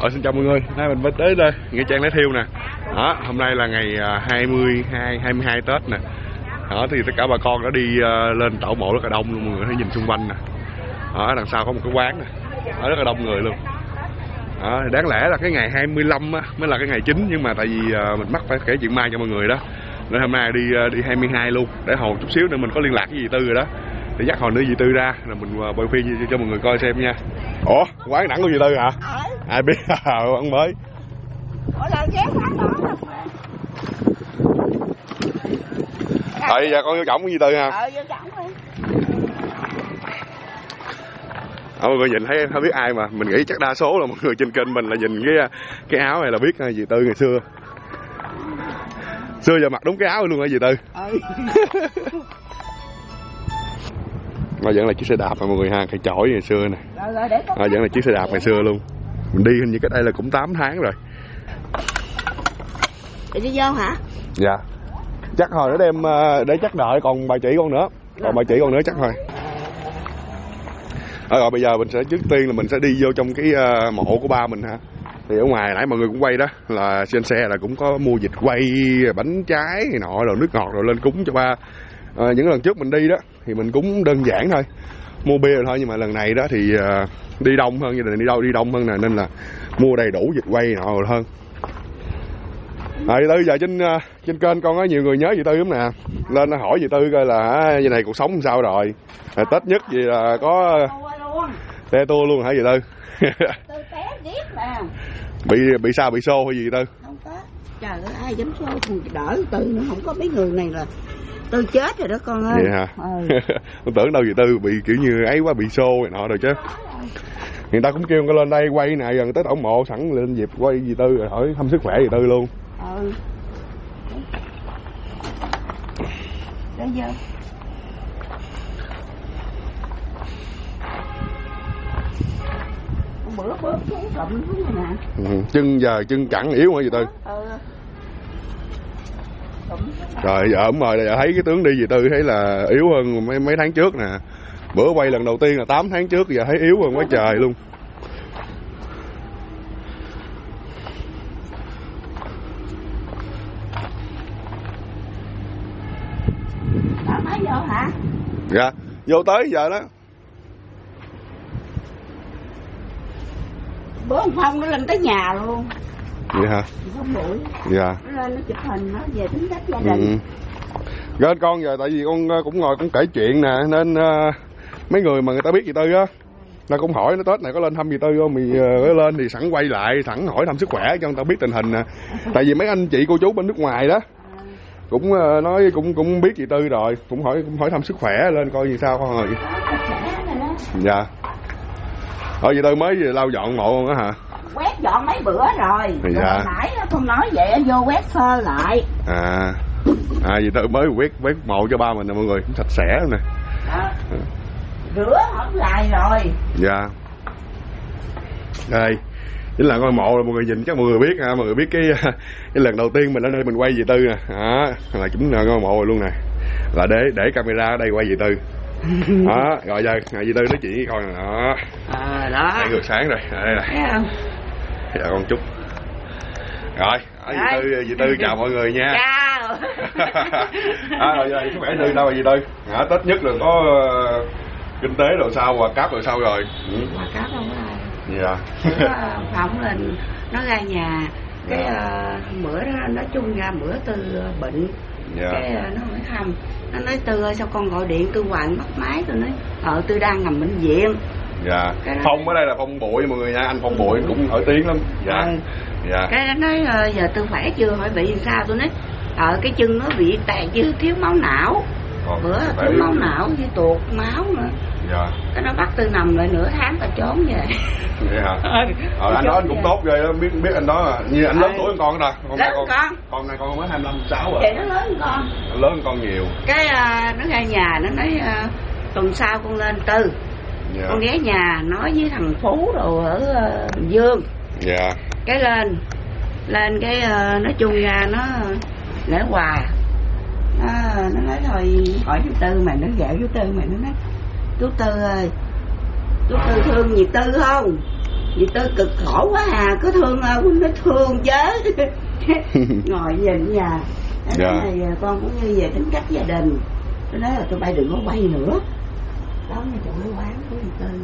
Xin chào mọi người, nay mình mới tới đây Nghĩa Trang Lái Thiêu nè. Đó, hôm nay là ngày 22 Tết nè. Đó, thì tất cả bà con đã đi lên tảo mộ rất là đông luôn, mọi người thấy nhìn xung quanh nè. Đó, đằng sau có một cái quán nè, đó, rất là đông người luôn. Đó, đáng lẽ là cái ngày 25 á, mới là cái ngày chính, nhưng mà tại vì mình mắc phải kể chuyện ma cho mọi người đó, nên hôm nay đi 22 luôn, để hồi chút xíu nữa mình có liên lạc với dì Tư rồi đó, để dắt hồi nữa dì Tư ra rồi mình quay phim cho mọi người coi xem nha. Ủa, quán Đẳng của dì Tư hả? Ai biết quán mới. Ủa là ghé quán đó đâu. Tại giờ con vô trọng của dì Tư ha. Vô trọng đi. Mọi người nhìn thấy không biết ai mà mình nghĩ chắc đa số là mọi người trên kênh mình là nhìn cái áo này là biết dì Tư ngày xưa. Xưa giờ mặc đúng cái áo luôn hả dì Tư? Mà vẫn là chiếc xe đạp mà mọi người ha, cái chổi ngày xưa nè. Vẫn là chiếc xe đạp ngày xưa luôn. Mình đi hình như cách đây là cũng 8 tháng rồi. Đi vô hả? Dạ. Chắc hồi nữa đem để chắc đợi còn bà chị con nữa. Còn bà chị con nữa chắc thôi. Rồi bây giờ mình sẽ trước tiên là mình sẽ đi vô trong cái mộ của ba mình ha. Thì ở ngoài nãy mọi người cũng quay đó, là trên xe là cũng có mua vịt quay, bánh trái này nọ, rồi nước ngọt rồi lên cúng cho ba. Những lần trước mình đi đó thì mình cũng đơn giản thôi, mua bia thôi, nhưng mà lần này đó thì đi đông hơn, gia đình đi đông hơn nè, nên là mua đầy đủ vịt quay nọ rồi hơn. Dì Tư giờ trên kênh con có nhiều người nhớ dì Tư lắm nè, lên hỏi dì Tư coi là dì này cuộc sống sao rồi. Tết nhất gì là có te tua luôn hả dì Tư? Tư té ghét mà. Bị sao, bị xô hay gì Tư? Không có. Trời ơi, ai dám xô còn đỡ Tư nữa, không có mấy người này là Tư chết rồi đó con ơi. Vậy hả? Con tưởng đâu dì Tư bị kiểu như ấy quá, bị xô này nọ rồi chứ. Người ta cũng kêu con lên đây quay nè, gần tới ổng mộ sẵn lên dịp quay dì Tư rồi hỏi thăm sức khỏe dì Tư luôn. Đây giờ. Bữa xuống cụm xuống rồi nè. Chân cẳng yếu hả dì Tư? Rồi giờ ổng rồi giờ thấy cái tướng đi dì Tư thấy là yếu hơn mấy tháng trước nè. Bữa quay lần đầu tiên là 8 tháng trước, giờ thấy yếu hơn quá trời luôn. Đã mới vô hả? Dạ, vô tới giờ đó. Bữa ông Phong nó lên tới nhà luôn. Vậy hả? Không bụi. Dạ. Nó lên nó chụp hình nó về tính cách gia đình. Rồi con giờ tại vì con cũng ngồi cũng kể chuyện nè, nên mấy người mà người ta biết dì Tư á, nó cũng hỏi nó Tết này có lên thăm dì Tư không, thì lên thì sẵn quay lại, sẵn hỏi thăm sức khỏe cho người ta biết tình hình nè. Tại vì mấy anh chị cô chú bên nước ngoài đó cũng nói cũng biết dì Tư rồi, cũng hỏi thăm sức khỏe, lên coi như sao con rồi. Dạ. Ở dì Tư mới lau dọn mộ không á hả? Quét dọn mấy bữa rồi. Dạ. Rồi nãy nó không nói vậy, vô quét sơ lại. Dì Tư mới quét mộ cho ba mình nè mọi người, cũng sạch sẽ nè. Rửa hổng lại rồi. Dạ. Đây chính là ngôi mộ rồi mọi người nhìn, chắc mọi người biết ha, mọi người biết cái lần đầu tiên mình ở đây mình quay dì Tư nè. Đó là chính là ngôi mộ rồi luôn nè, là để camera ở đây quay dì Tư. Đó rồi giờ dì Tư nói chuyện với con nè. Đó đó đây ngược sáng rồi, đây nè. Dạ con chúc rồi dì Tư chào mọi người nha. Chào. Rồi giờ sức khỏe Tư đâu rồi dì Tư? Tết nhất là có kinh tế rồi sao, quà cáp rồi sao rồi? Quà cáp không có ai. Dạ. Phỏng lên nó ra nhà cái bữa đó nói chung ra bữa Tư bệnh. Cái nó hỏi thăm, nó nói Tư ơi sao con gọi điện Tư hoài mất máy, tôi nói Tư đang nằm bệnh viện. Dạ. Phong ở đây là Phong Bụi mọi người nha, anh Phong Bụi cũng nổi tiếng lắm. Dạ. Dạ. Cái nó nói giờ Tư khỏe chưa, hỏi bị sao, tôi nói cái chân nó bị tàn chứ thiếu máu não. Bữa thiếu máu não với tuột máu nữa. Dạ. Cái nó bắt Tư nằm lại nửa tháng ta trốn về. Vậy hả? Anh đó anh cũng tốt ghê đó, biết anh đó như anh lớn tuổi hơn con đó. Lớn hơn con. Con này con mới 25, 26 rồi. Vậy nó lớn hơn con. Lớn hơn con nhiều. Cái nó ra nhà nó nói tuần sau con lên Tư. Dạ. Con ghé nhà nói với thằng Phú rồi ở Bình Dương. Dạ. Cái lên cái nói chung ra nó lễ quà. Nó nói thôi hỏi chú Tư mày, nó dạo chú Tư mày, nó nói chú Tư ơi, chú Tư thương gì Tư không? Vì tôi cực khổ quá à, có thương không? Nó thương chứ. Ngồi nhìn nhà. Cái này con cũng như về tính cách gia đình. Tôi nói là tụi bay đừng có quay nữa. Đó là tụi quán của dì Tư.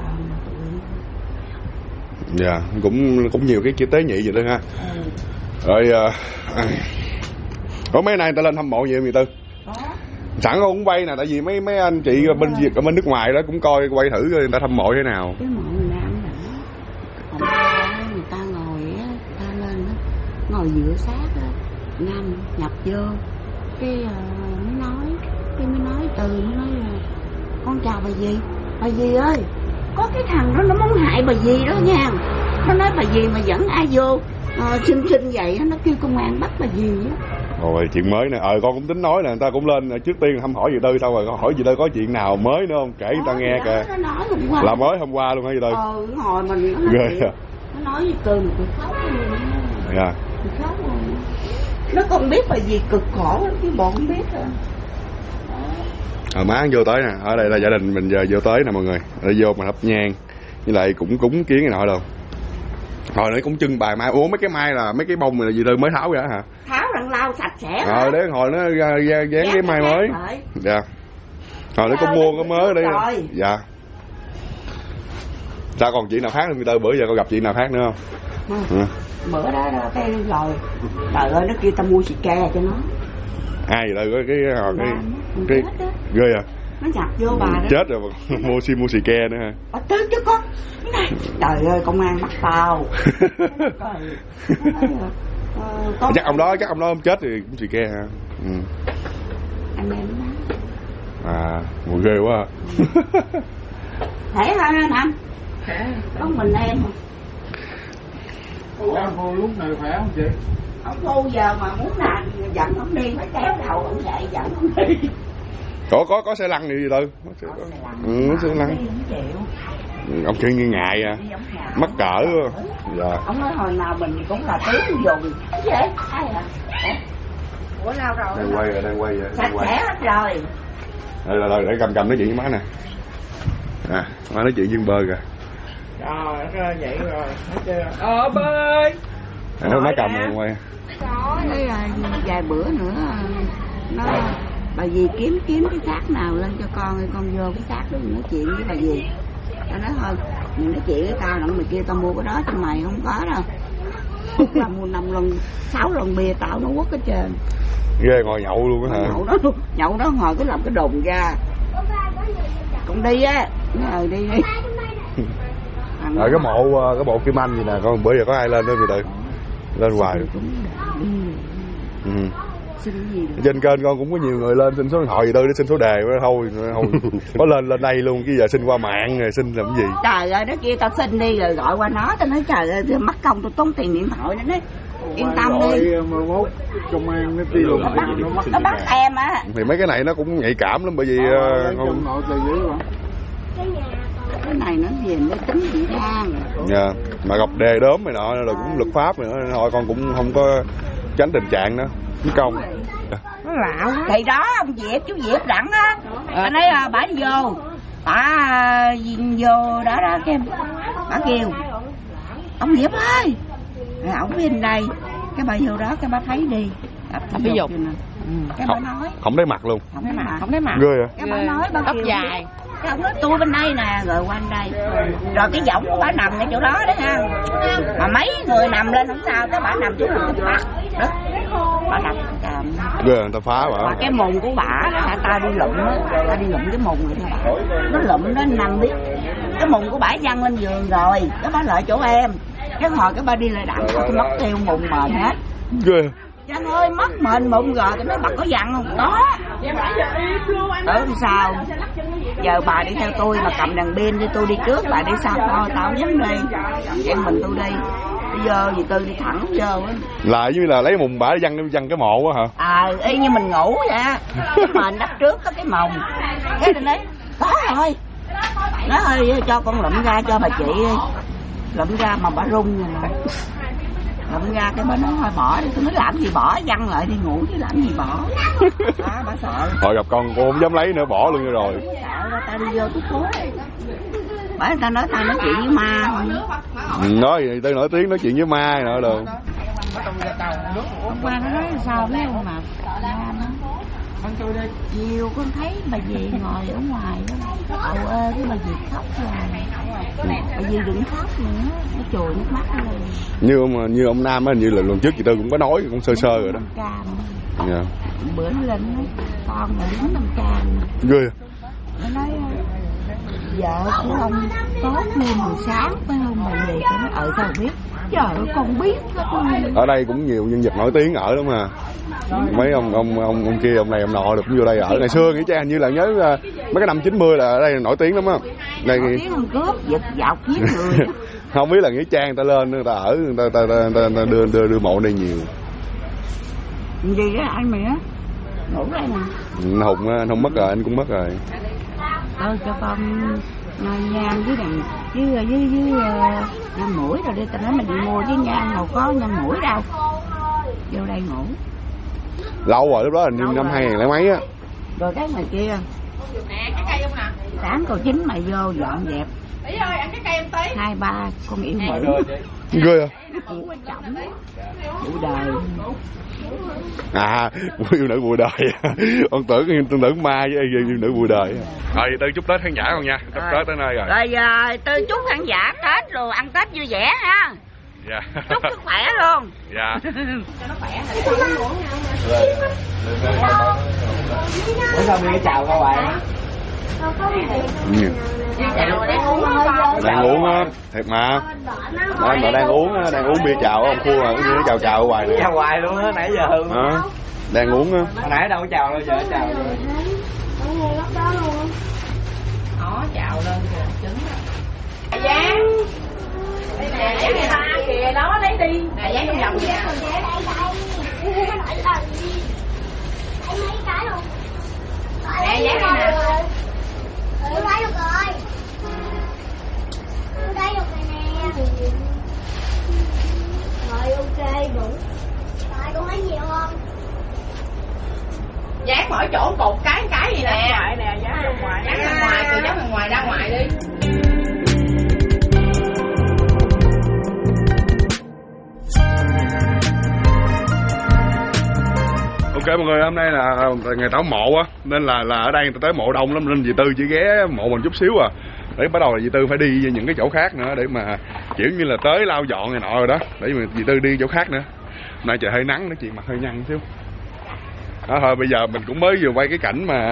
Dạ, cũng nhiều cái tế nhị vậy đó ha. Rồi có mấy nay người ta lên hâm mộ nhiều dì Tư. Sẵn con cũng quay nè, tại vì mấy anh chị bên Việt ở bên nước ngoài đó cũng coi quay thử người ta hâm mộ thế nào. Cái mộ người Nam hả? Hôm qua người ta ngồi á, người ta lên á, ngồi giữa xác á, Nam nhập vô, cái mới nói Từ mới nói là con chào bà dì ơi, có cái thằng đó nó muốn hại bà dì đó nha. Nó nói bà dì mà dẫn ai vô xin vậy nó kêu công an bắt bà dì á. Rồi chuyện mới nè, con cũng tính nói nè, người ta cũng lên trước tiên thăm hỏi dì Tư, xong rồi hỏi dì Tư có chuyện nào mới nữa không, kể người ta nghe kìa. Là mới hôm qua luôn hả dì Tư? Hồi mình nó nói gì Tư mà tôi khóc luôn. Dạ. Tôi khóc luôn. Nó còn biết bà dì cực khổ lắm chứ bộ không biết rồi. Má vô tới nè, ở đây là gia đình mình giờ vô tới nè mọi người, để vô mà thắp nhang, với lại cũng cúng kiến cái nọ đâu. Hồi nãy cũng trưng bài mai. Ủa mấy cái mai là mấy cái bông này là gì Tư mới tháo ra hả? Tháo đằng lau sạch sẽ. Đấy hồi nó dán cái mai mới. Dạ. Hồi nó có mua cái mới ở đây. Dạ. Sao còn chuyện nào khác không Tư? Bữa giờ con gặp chuyện nào khác nữa không? Bữa đó cái rồi. Trời ơi nó kêu ta mua xì ke cho nó. Ai vậy Tư? Cái ghê à? Nó nhập vô bà đó. Chết rồi mua xì ke nữa hả? Tới chứ con. Trời ơi công an bắt tao. Chắc ông đó không chết thì cũng xì ke hả? Anh em đó. Mùi ghê quá. Thể thôi anh. Có mình em mà. Ông Phu lúc này khỏe không chị? Ông Phu giờ mà muốn làm dẫn ông đi phải kéo đầu ông dậy dẫn ông đi. Có xe lăn gì Tư? Xe lăn. Ông kia như ngại à, mắc cỡ. Dạ. Ông nói hồi nào mình cũng là tướng dùng. Cái gì? Ai hả? Ủa nào rồi? Đang quay. Sạch sẽ hết rồi. Đây để cầm nói chuyện với má nè. Má nói chuyện với bơ kìa. Trời vậy rồi. Bơi. Má cầm rồi quay. Nói là vài bữa nữa nó bà dì kiếm cái xác nào lên cho con vô cái xác đó nói chuyện với bà dì. Tao nói thôi mình nói chuyện với tao đặng mày kia tao mua cái đó cho mày không có đâu. Là mua 6 lần bia tao nó quất hết trơn. Ghê ngồi nhậu luôn á hả? Nhậu đó ngồi cứ làm cái đồn ra. Cũng đi á, ngồi đi. Rồi cái bộ Kim Anh gì nè, con bữa giờ có ai lên đó vậy Tư? Lên hoài. Trên kênh con cũng có nhiều người lên xin số điện thoại gì Tư để xin số đề thôi có lên đây luôn, cái giờ xin qua mạng rồi xin làm cái gì. Trời ơi đó kia tao xin đi rồi gọi qua nó, tao nói trời ơi mắc công tôi tốn tiền điện thoại nữa đấy. Yên tâm đi. Công an nó đi luôn nó bắt em á. Thì mấy cái này nó cũng nhạy cảm lắm bởi vì cái này nó về nó tính dị đoan. Dạ. Mà gặp đề đốm này nọ là cũng luật pháp nữa, thôi con cũng không có tránh tình trạng đó. Mất công. Nó lạ quá. Thì đó ông Diệp, chú Diệp đặng á. Anh ấy bả đi vô. Bả vô đó cái bả kêu ông Diệp ơi. Rồi ổng bên đây. Cái bà vô đó cái bà thấy đi. Ví dụ cái bà nói không thấy mặt luôn. Không thấy mặt. Ghê à? Cái bà nói bà tóc dài. Cái ông nói tôi bên đây nè, rồi qua đây. Rồi cái giọng của bà nằm ngay chỗ đó đó ha. Mà mấy người nằm lên không sao, cái bà nằm chỗ đó bắt. Đó. Bà nằm ghê người ta phá bà. Mà cái mùng của bà đó hả, ta đi lụm á, ta đi lụm cái mùng này thôi bà. Nó lụm nó nằm biết. Cái mùng của bà văng lên giường rồi, cái bà lại chỗ em. Cái hồi cái bà đi lại đặng tôi mất theo mùng mền hết. Ghê. Chàng ơi mất mền mụn rồi, cái nói bà có dặn không? Có. Sao? Giờ bà đi theo tôi mà cầm đèn pin đi, tôi đi trước, bà đi sau thôi, tao không dám đi. Em mình tôi đi. Bây giờ gì tôi đi thẳng vô á. Là như là lấy mùng bả văng cái mộ á hả? Y như mình ngủ vậy. Cái mền đắp trước có cái mồng. Cái tôi nói, có rồi. Nói ơi cho con lụm ra cho bà chị đi. Lụm ra mà bà rung rồi nè. Lụm ra cái bà nói thôi bỏ đi. Tôi nói làm gì bỏ, văng lại đi ngủ chứ làm gì bỏ. Đó bà sợ. Thôi gặp con cô không dám lấy nữa, bỏ luôn rồi. Sợ ra ta đi vô tôi cố. bởi người ta nói chuyện với ma. Nói gì tôi nổi tiếng nói chuyện với ma nọ đồ. Hôm qua nó nói sao mấy ông mà chiều con thấy bà dì ngồi ở ngoài đó, ầu ơ cái bà dì khóc rồi, bà dì đừng khóc nữa, nó chùi nước mắt lên. Như ông Nam á, như là lần trước chị Tư cũng có nói cũng sơ sơ rồi đó. Dạ. Bữa nó lên nói con mà đứng 5 cam. Ghê. Nó nói vợ của ông tốt nên hồi sáng phải không mà về cái nó sao biết. Trời ơi con biết hết. Ở đây cũng nhiều nhân vật nổi tiếng ở lắm mà. Mấy ông kia ông này ông nọ được cũng vô đây ở. Ngày xưa nghĩ cha như là nhớ mấy cái năm 90 là ở đây nổi tiếng lắm á. Đây nổi tiếng hơn cướp giật dạo kiếp người. Không biết là nghĩ cha người ta lên người ta ở người ta đưa mộ đây nhiều. Gì đó anh mày á ngủ đây nè. Hùng anh không mất rồi, anh cũng mất rồi. Cho con nhang với đằng với nhang mũi rồi đi, tao nói mình đi mua với nhang đâu có nhang mũi đâu. Vô đây ngủ. Lâu rồi, lúc đó là năm 2000 mấy á. Rồi cái này kia. Nè, cái cây không nè. Sáng cô Chín mày vô dọn dẹp. Ý ơi, ăn cái cây em tí. 2-3 con yêu nữ. Ghê à? Quan trọng vụ đời. À, yêu nữ vụ đời. Con tưởng ma với yêu nữ vụ đời. Rồi Tư chúc Tết khán giả con nha. Chúc Tết tới nơi rồi. Rồi Tư chúc khán giả Tết rồi ăn Tết vui vẻ ha. Dạ. Chúc sức khỏe luôn. Dạ. Cho nó khỏe. Bữa sau mình chào các bạn. Đang uống á, thiệt mà. Mà đang uống bia chào ông Khua mà cứ chào chào hoài nè. Chào hoài luôn á, nãy giờ hư. Đang uống á. Hồi nãy đâu có chào đâu, giờ chào rồi. Đó, chào lên kìa, trứng đó. Giang. Đây nè, giang người ta kìa, đó lấy đi. Nè, giang trong vòng kìa. Nè, giang đây nè. Tôi lấy được rồi. Tôi lấy được rồi nè. Rồi ok đủ. Rồi con lấy nhiều không? Dán mỗi chỗ cột cái gì nè. Ngoài nè, dán ra ngoài. Dán ra ngoài, từ dán ra ngoài ra ngoài đi. Ok mọi người, hôm nay là ngày tảo mộ á, nên là ở đây người ta tới mộ đông lắm nên dì Tư chỉ ghé mộ mình chút xíu à. Để bắt đầu là dì Tư phải đi những cái chỗ khác nữa để mà kiểu như là tới lau dọn này nọ rồi đó, để mà dì Tư đi chỗ khác nữa. Hôm nay trời hơi nắng nữa, chị mặt hơi nhăn xíu. Đó thôi bây giờ mình cũng mới vừa quay cái cảnh mà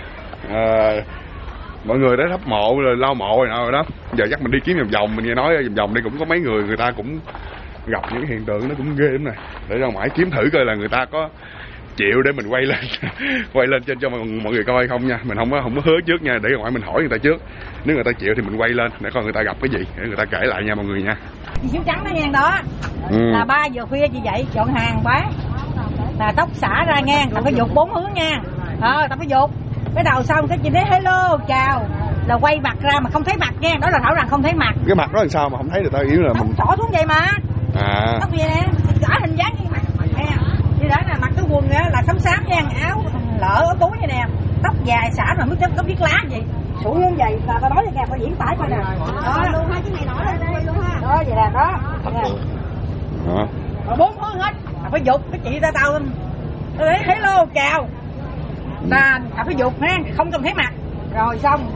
mọi người tới thắp mộ rồi lau mộ rồi nọ rồi đó. Giờ chắc mình đi kiếm vòng vòng, mình nghe nói vòng vòng đây cũng có mấy người ta cũng gặp những cái hiện tượng nó cũng ghê lắm này. Để ra ngoài kiếm thử coi là người ta có chịu để mình quay lên trên cho mọi người coi không nha. Mình không có hứa trước nha, để ngoài mình hỏi người ta trước. Nếu người ta chịu thì mình quay lên để coi người ta gặp cái gì để người ta kể lại nha mọi người nha. Chị Chiếu Trắng đó nha đó. Là 3 giờ khuya chị dậy chọn hàng bán. Là tóc xả ra nha, là phải dục 4 hướng nha. Ta phải dục. Cái đầu xong cái chị nói hello chào là quay mặt ra mà không thấy mặt nha, đó là thảo rằng không thấy mặt. Cái mặt đó làm sao mà không thấy được ta, yếu là mình xỏ xuống vậy mà. Tóc vậy nè, rõ hình dáng như mặt nè. Như đó là mặc cái quần á là xám xám nha, áo lỡ ở túi vậy nè, tóc dài xả rồi mới có viết lá gì. Sủi như vậy là tao nói cho nghe phải diễn tải coi nè. Đó luôn ha, chứ mày nói lên đây luôn ha. Đó vậy là đó. Đó. Rồi 4 hướng hết, phải dục cái chị ra tao. Tôi nói hello chào. Ta phải dục ha, không cần thấy mặt. Rồi xong.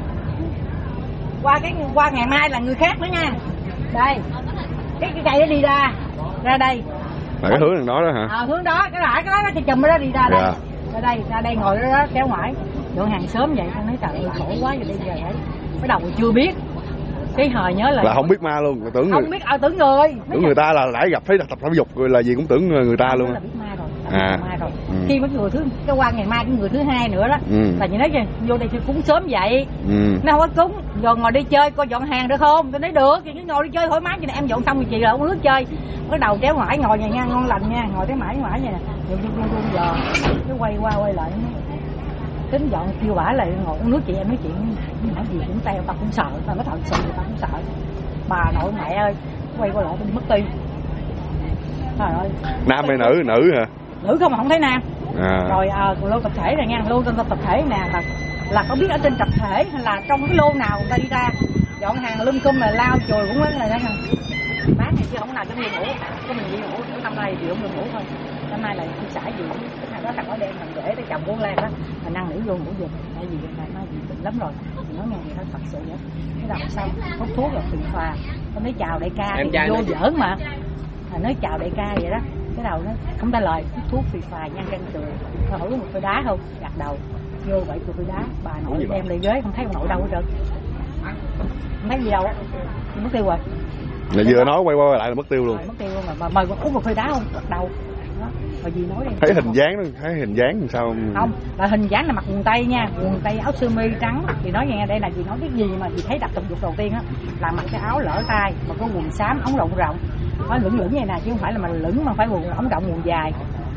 Qua ngày mai là người khác nữa nha. Đây. Cái cây nó đi ra đây. Là cái hướng đằng đó đó hả? Hướng đó, cái đó nó chùm nó đi ra đây. Ra đây ngồi đó kéo ngoại. Dọn hàng sớm vậy, con nói trời ơi khổ quá vậy bây giờ đấy. Cái đầu chưa biết. Cái hồi nhớ là không biết ma luôn, tưởng không biết tưởng người. Tưởng người ta là đã gặp thấy tập thể dục rồi là gì cũng tưởng người ta luôn. Là biết ma rồi. Ma rồi. Khi mấy người cái qua ngày mai cái người thứ hai nữa đó là như nói vô đây thì cúng sớm vậy. Nó không có cúng, rồi ngồi đi chơi coi dọn hàng được không? Tôi nói được, thì cứ ngồi đi chơi thoải mái cho nên em dọn xong rồi chị là uống nước chơi. Cái đầu kéo ngoại ngồi vậy nha, ngon lành nha, ngồi tới mãi ngoại vậy nè. Rồi giờ cứ quay qua quay lại tính dọn kêu bả lại ngồi uống nước chị em nói chuyện nói gì cũng tao cũng sợ, tao nói thật sự tao cũng sợ. Bà nội mẹ ơi, quay qua lại tôi mất ti. Trời ơi. Nam hay nữ hả? Nữ không mà không thấy nam. Rồi lô tập thể này nha, lô tập thể nè là có biết ở trên tập thể hay là trong cái lô nào người ta đi ra. dọn hàng lum cung là lao chùi cũng lớn là đó. Bán này chứ không nào trong đi ngủ, có mình đi ngủ, năm nay thì không được ngủ thôi. Năm nay là không xả gì, cái thằng đó thằng nó đen thằng rể cái chồng con Lan đó, mà năn nỉ vô ngủ giùm, tại vì này nó gì bệnh lắm rồi, thì nói nghe gì nó thật sự vậy. Cái đầu xong hút thuốc rồi phì phà, nó nói chào đại ca, thì vô giỡn mà, nói chào đại ca vậy đó, cái đầu nó không ta lời, hút thuốc phì phà nhăn răng cười, hỏi một phơi đá không, gạt đầu, vô vậy cười phơi đá, bà nội đem lên ghế không thấy ông nội đâu hết trơn, không thấy gì đâu, mất tiêu rồi. Là vừa nói quay lại là mất tiêu luôn. Mất tiêu luôn mà mời uống một phơi đá không, gật đầu. Rồi gì nói đây. Thấy hình dáng đó, thấy hình dáng làm sao không? Là hình dáng là mặc quần tây nha, quần tây áo sơ mi trắng. Thì nói nghe đây là gì nói cái gì mà chị thấy đặt tập dục đầu tiên á là mặc cái áo lỡ tay mà có quần xám ống rộng rộng. Nó lửng lửng vậy nè chứ không phải là mà lửng mà phải quần ống rộng quần dài.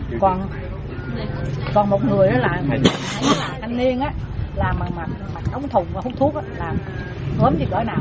Còn một người đó là thanh niên á là mà mặc ống thùng và hút thuốc á là ốm chứ cỡ nào.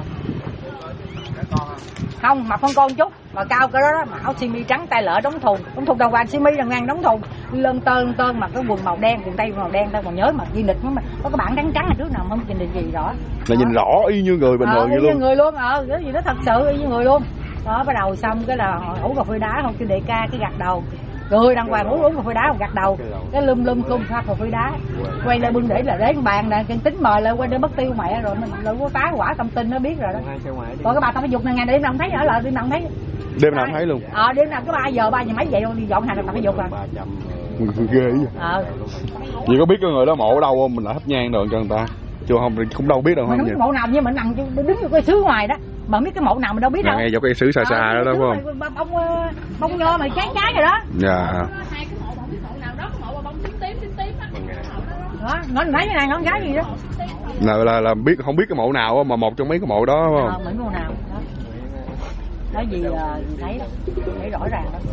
Không, mặc con chút mà cao cái đó mà áo sơ mi trắng tay lỡ đóng thùng đầu vàng sơ mi đằng ngang đóng thùng lơn tơn mà cái quần màu đen quần tây màu đen tao còn nhớ mà ghi lịch mà có cái bảng trắng ở trước nào không trình gì rõ là nhìn rõ y như người bình thường vậy luôn. Như người luôn cái gì nó thật sự y như người luôn đó. Bắt đầu xong cái là uống cà phê đá không kêu đệ ca cái gạt đầu rồi đàng hoàng uống cà phê đá gạt đầu cái lum cung pha cà phê đá quay lại bưng để là để bàn nè tính mời lại quay để mất tiêu mẹ rồi mình lại có tá quả tâm tin nó biết rồi đó. Còn cái bà tập thể dục này ngày đêm nào không thấy ở lại đêm nào không thấy. Đêm nào không thấy luôn. Đêm nào cái 3 giờ mấy dậy luôn đi dọn hàng tập thể dục rồi. Ghê vậy. Chị có biết cái người đó mộ ở đâu không? Mình lại thắp nhang rồi cho người ta. Chưa không cũng đâu biết đâu không. Cái mộ nào nhưng mà nằm đứng vô cái xứ ngoài đó. Mà biết cái mộ nào mình đâu biết đâu. Nghe vô cái xứ xa xa đó đúng không? Bông nho mà trái rồi đó. Dạ. Hai cái mộ nào đó mộ bông tím á. Nó thấy cái này nó cái gì đó. Là biết không biết cái mộ nào mà một trong mấy cái mộ đó đúng không? Mấy mộ nào đó. Nói gì thấy rõ ràng đó.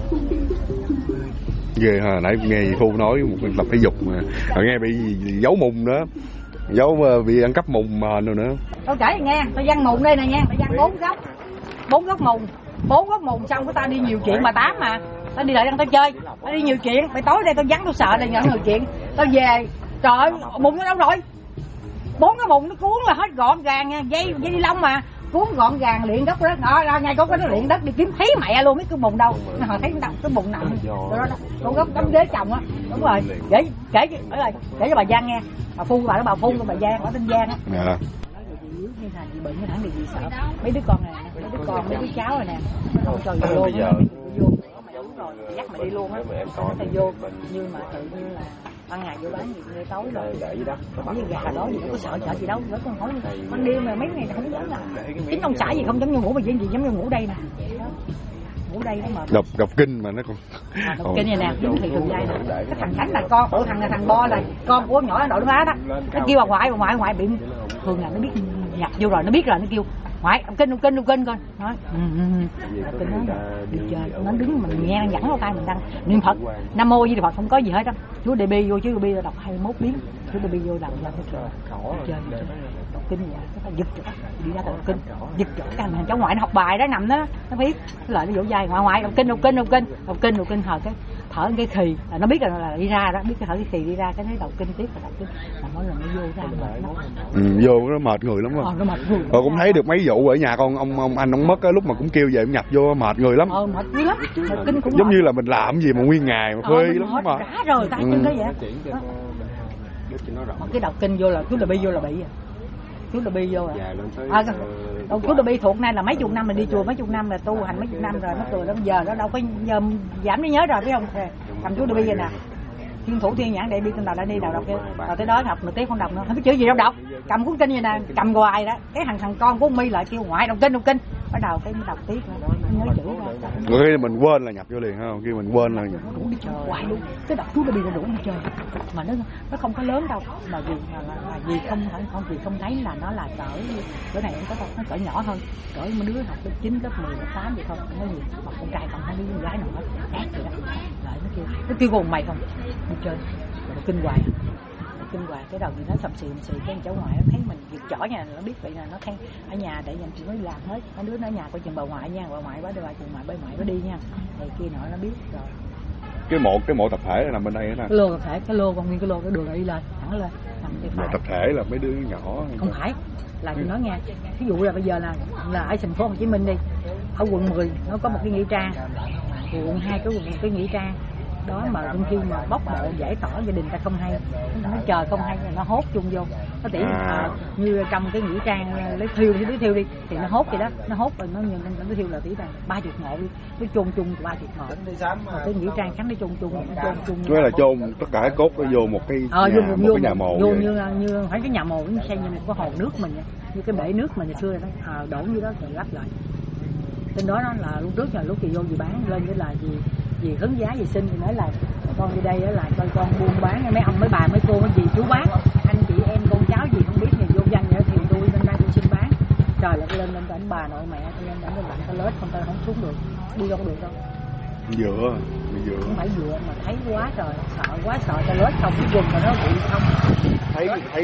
Ghê ha, nãy nghe gì Thu nói một tập thể dục mà rồi nghe bị giấu mùng nữa. Giấu bị ăn cắp mùng mền rồi nữa. Tôi kể nghe, tôi văn mùng đây nè nha, tôi văn 4 góc mùng. 4 góc mùng xong của ta đi nhiều chuyện bà Tám mà. Tao đi lại đang tao chơi, tao đi nhiều chuyện, phải tối đây tao vắng tao sợ đây nhận nhiều chuyện. Tao về, trời ơi, mùng nó đâu rồi? 4 cái mùng nó cuốn là hết gọn gàng nha, dây ni lông mà. Cuốn gọn gàng luyện đất đó, đó ngay có cái nó luyện đất đi kiếm thấy mẹ luôn mấy cái mùng đâu, họ thấy đâu cái mùng nằm đó con gốc tấm ghế chồng á, đúng rồi, kể cho bà Giang nghe, bà phun bà đó bà phun bà Giang ở tên Giang á, như thằng gì bệnh cái thằng gì sợ, mấy đứa con này, mấy đứa cháu rồi nè, không cho vô luôn, rồi dắt mày đi luôn á, mày vô như mà tự nhiên là ban ngày vô bán gì nghe tối rồi như gà đó gì đâu có sợ gì đâu nữa con hỏi ban đêm mà mấy ngày không dám là chính ông xã gì không giống như ngủ mà gì giống như ngủ đây nè ngủ đây nó mệt đọc kinh mà nó còn đọc kinh này nè đúng thì thường dây nè cái thằng Khánh là con của thằng này thằng Bo là con của nhỏ nội nó đó nó kêu bà ngoại bị thường là nó biết nhập vô rồi nó biết rồi nó kêu ngoại ông kinh coi nói kinh nó đi chơi nó đứng mình nghe dẫn vào tay mình đang niệm Phật Nam Mô Di Đà Phật không có gì hết đó chú Đề Bi vô chú Đề Bi đọc 21 tiếng chú Đề Bi vô làm ra cái chơi đọc kinh vậy nó phải giật chỗ đi ra đọc kinh giật chỗ cái thằng cháu ngoại nó học bài đó nằm đó nó biết cái lời nó vỗ vai ngoại đọc kinh hờ cái thở cái khì là nó biết là đi ra đó biết cái thở cái khì đi ra cái nó đọc kinh tiếp là đọc kinh là mỗi lần nó vô ra vô nó mệt người lắm rồi nó mệt người cũng thấy được mấy vụ ở nhà con ông anh ông mất á lúc mà cũng kêu về nhập vô mệt người lắm mệt dữ lắm kinh cũng giống như là mình làm gì mà nguyên ngày mà phê lắm mà đã rồi tay chân đó vậy cái đọc kinh vô là chú Đề Bi vô là bị chú Đề Bi vô rồi chú Đề Bi thuộc này là mấy chục năm mình đi chùa mấy chục năm là tu hành mấy chục năm rồi nó cười lắm giờ nó đâu có giờ giảm nó nhớ rồi biết không cầm chú Đề Bi vậy nè thiên thủ thiên nhãn để bi trên đầu đã đi đầu đọc kêu rồi tới đó học một tiếng không đọc nữa không biết chữ gì đâu đọc cầm cuốn kinh vậy nè cầm hoài đó cái thằng con của ông My lại kêu ngoại đọc kinh bắt đầu cái đọc tiếp nhớ chữ ra rồi khi mình quên là nhập vô liền không khi mình quên là đủ đi chơi hoài luôn cái đọc chú Đề Bi đủ đi chơi mà nó không có lớn đâu mà vì không thấy là nó là cỡ này em có nó cỡ nhỏ hơn cỡ mấy đứa học lớp 9 lớp 10 lớp 8 vậy không có gì học con trai còn hai đứa con gái nào hết ác vậy đó lại nó kêu gồm mày không đi chơi rồi kinh hoài cái đầu thì nó sầm xì cái cháu ngoại nó thấy mình việc chỏ nha nó biết vậy là nó khen ở nhà để dành chuyện nó làm hết mấy đứa nó ở nhà coi chừng bà ngoại nha bà ngoại bá đưa bà chừng bà ngoại nó đi nha rồi kia nọ nó biết rồi cái mộ tập thể nằm bên đây đó cái lô tập thể cái lô còn nguyên cái lô cái đường đi lên thẳng lên tập thể là mấy đứa nhỏ không phải là tôi nói nghe, ví dụ là bây giờ là ở thành phố Hồ Chí Minh đi, ở quận 10 nó có một cái nghĩa trang, quận 2 có một cái nghĩa trang đó, mà đôi khi mà bóc mộ giải tỏa gia đình ta không hay, nó chờ không hay nó hốt chung vô, có tỷ như trong cái nghĩa trang lấy thiêu đi thì nó hốt vậy đó, nó hốt rồi nó nhìn nó thiêu là tỷ là 30 mộ đi, nó chôn chung 30 mộ, cái nghĩa trang khánh nó chôn chung. Nói là chôn tất cả cái cốt nó vô một cái nhà mồ, vô như phải cái nhà mồ nó xây như một cái hồ nước mình, như cái bể nước mình ngày xưa đó, đổ như đó rồi lắp lại. Trên đó nó là lúc trước là lúc thì vô gì bán lên với là gì hứng giá gì xin thì nói là con đi đây là coi con buôn bán mấy ông mấy bà mấy cô mấy gì chú bác anh chị em con cháu gì không biết thì vô danh vậy thì tôi lên đây tôi xin bán. Trời lại lên anh bà nội mẹ tôi lên đánh lạnh ta lết không ta không xuống được, đi đâu được đâu. Dựa không phải dựa mà thấy quá trời, sợ ta lết không cái quần mà nó bị không thấy ma luôn, thấy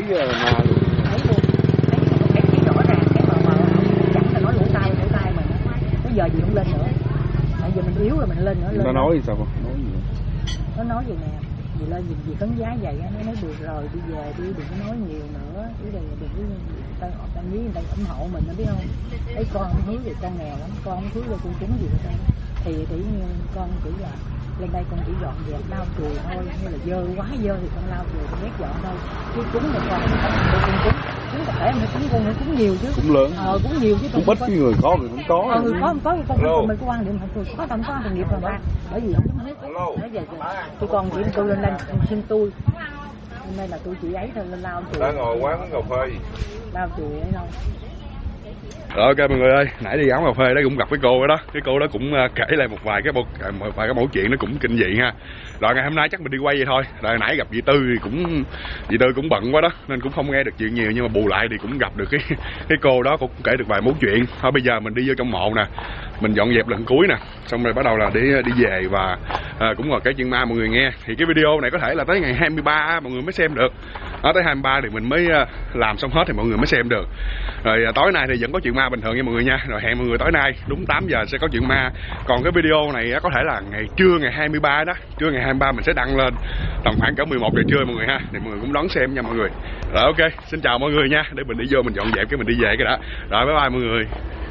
rõ ràng cái mà chẳng là nói lỗ tai mà có giờ gì không lên nữa. Bây giờ mình yếu rồi mình lên nữa. Nó nói sao không? Nó nói vậy nè, gì lên gì khấn giá vậy á, nó nói được rồi đi về đi, đừng có nói nhiều nữa, đừng có ta nghĩ người ta ủng hộ mình, nó biết không? Thấy con không hứa gì, con nghèo lắm, con không hứa cho con cúng gì hết thì con chỉ là lên đây con chỉ dọn dẹp lau chùi thôi, như là dơ quá dơ thì con lau chùi con ghét dọn thôi, chứ cúng thì con không cúng tập thể mình cúng con cúng nhiều chứ, cúng lớn, cúng nhiều chứ, cũng ít cái người có người không có, người có không có con mình có quan điểm không có tâm có nghiệp rồi ba, bởi vì không biết nói về tôi còn chỉ tôi lên xin tôi hôm nay là tôi chỉ ấy thôi, lên lau chùi đã ngồi quán cà phê lau chùi ấy đâu. Rồi ok mọi người ơi, nãy đi quán cà phê đấy cũng gặp cái cô đó, cái cô đó cũng kể lại một vài cái mẫu chuyện nó cũng kinh dị ha. Rồi ngày hôm nay chắc mình đi quay vậy thôi. Rồi nãy gặp dì Tư cũng bận quá đó nên cũng không nghe được chuyện nhiều, nhưng mà bù lại thì cũng gặp được cái cô đó cũng kể được vài mẫu chuyện. Thôi bây giờ mình đi vô trong mộ nè, mình dọn dẹp lần cuối nè, xong rồi bắt đầu là đi về và cũng là cái chuyện ma mọi người nghe. Thì cái video này có thể là tới ngày 23 mọi người mới xem được. Tới 23 thì mình mới làm xong hết thì mọi người mới xem được. Rồi tối nay thì vẫn có chuyện ma bình thường nha mọi người nha. Rồi hẹn mọi người tối nay đúng 8 giờ sẽ có chuyện ma. Còn cái video này có thể là trưa ngày 23 đó, trưa ngày 23 mình sẽ đăng lên tầm khoảng cỡ 11 giờ trưa mọi người ha, thì mọi người cũng đón xem nha mọi người. Rồi ok, xin chào mọi người nha, để mình đi vô mình dọn dẹp cái mình đi về cái đã. Rồi bye bye mọi người.